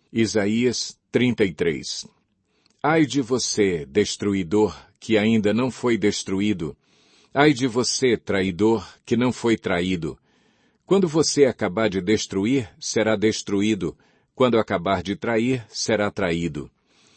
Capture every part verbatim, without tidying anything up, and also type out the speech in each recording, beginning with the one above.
Isaías trinta e três. Ai de você, destruidor, que ainda não foi destruído. Ai de você, traidor, que não foi traído. Quando você acabar de destruir, será destruído. Quando acabar de trair, será traído.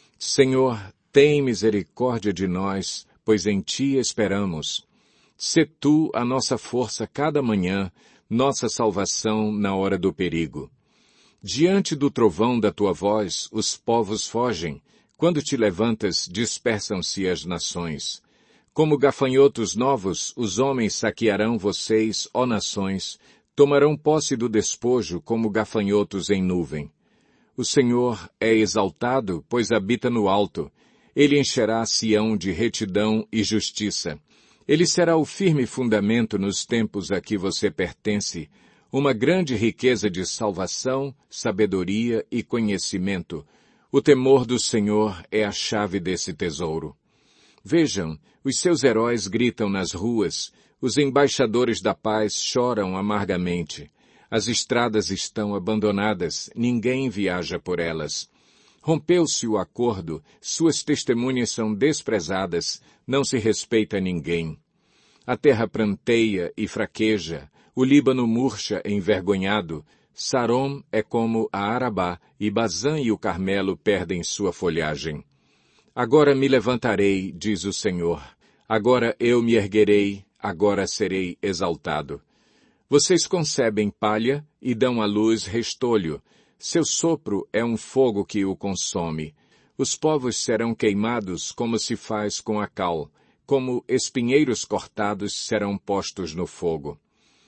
Senhor, tem misericórdia de nós, pois em Ti esperamos. Sê Tu a nossa força cada manhã, nossa salvação na hora do perigo. Diante do trovão da Tua voz, os povos fogem. Quando Te levantas, dispersam-se as nações. Como gafanhotos novos, os homens saquearão vocês, ó nações, tomarão posse do despojo como gafanhotos em nuvem. O Senhor é exaltado, pois habita no alto. Ele encherá Sião de retidão e justiça. Ele será o firme fundamento nos tempos a que você pertence, uma grande riqueza de salvação, sabedoria e conhecimento. O temor do Senhor é a chave desse tesouro. Vejam, os seus heróis gritam nas ruas, os embaixadores da paz choram amargamente. As estradas estão abandonadas, ninguém viaja por elas. Rompeu-se o acordo, suas testemunhas são desprezadas, não se respeita ninguém. A terra pranteia e fraqueja, o Líbano murcha envergonhado, Sarom é como a Arabá, e Bazã e o Carmelo perdem sua folhagem. Agora me levantarei, diz o Senhor. Agora eu me erguerei, agora serei exaltado. Vocês concebem palha e dão à luz restolho. Seu sopro é um fogo que o consome. Os povos serão queimados como se faz com a cal, como espinheiros cortados serão postos no fogo.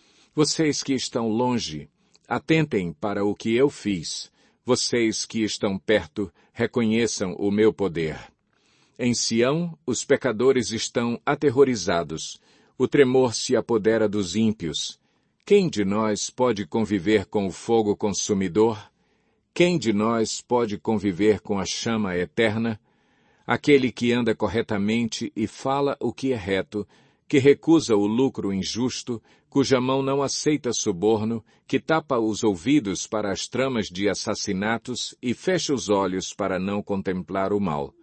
Vocês que estão longe, atentem para o que eu fiz. Vocês que estão perto, reconheçam o meu poder. Em Sião, os pecadores estão aterrorizados. O tremor se apodera dos ímpios. Quem de nós pode conviver com o fogo consumidor? Quem de nós pode conviver com a chama eterna? Aquele que anda corretamente e fala o que é reto, que recusa o lucro injusto, cuja mão não aceita suborno, que tapa os ouvidos para as tramas de assassinatos e fecha os olhos para não contemplar o mal.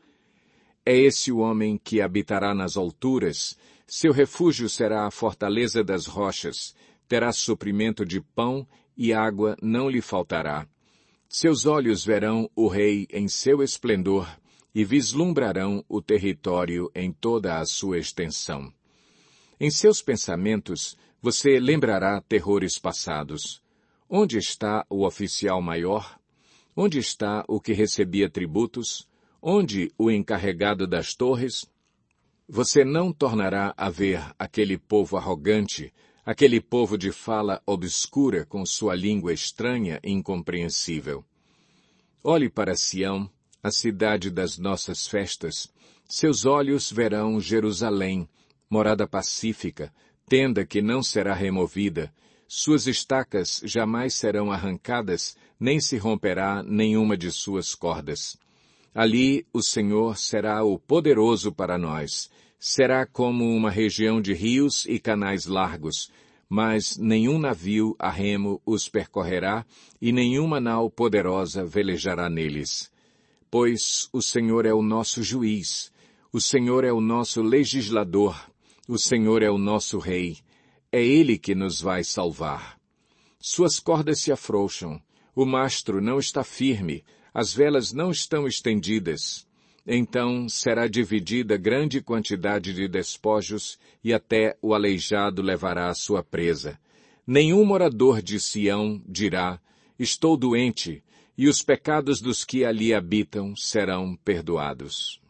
É esse o homem que habitará nas alturas, seu refúgio será a fortaleza das rochas, terá suprimento de pão e água não lhe faltará. Seus olhos verão o rei em seu esplendor e vislumbrarão o território em toda a sua extensão. Em seus pensamentos, você lembrará terrores passados. Onde está o oficial maior? Onde está o que recebia tributos? Onde o encarregado das torres? Você não tornará a ver aquele povo arrogante, aquele povo de fala obscura com sua língua estranha e incompreensível. Olhe para Sião, a cidade das nossas festas. Seus olhos verão Jerusalém, morada pacífica, tenda que não será removida. Suas estacas jamais serão arrancadas, nem se romperá nenhuma de suas cordas. Ali o Senhor será o poderoso para nós. Será como uma região de rios e canais largos, mas nenhum navio a remo os percorrerá e nenhuma nau poderosa velejará neles. Pois o Senhor é o nosso juiz, o Senhor é o nosso legislador, o Senhor é o nosso rei, é Ele que nos vai salvar. Suas cordas se afrouxam, o mastro não está firme, as velas não estão estendidas. Então será dividida grande quantidade de despojos e até o aleijado levará a sua presa. Nenhum morador de Sião dirá, estou doente, e os pecados dos que ali habitam serão perdoados.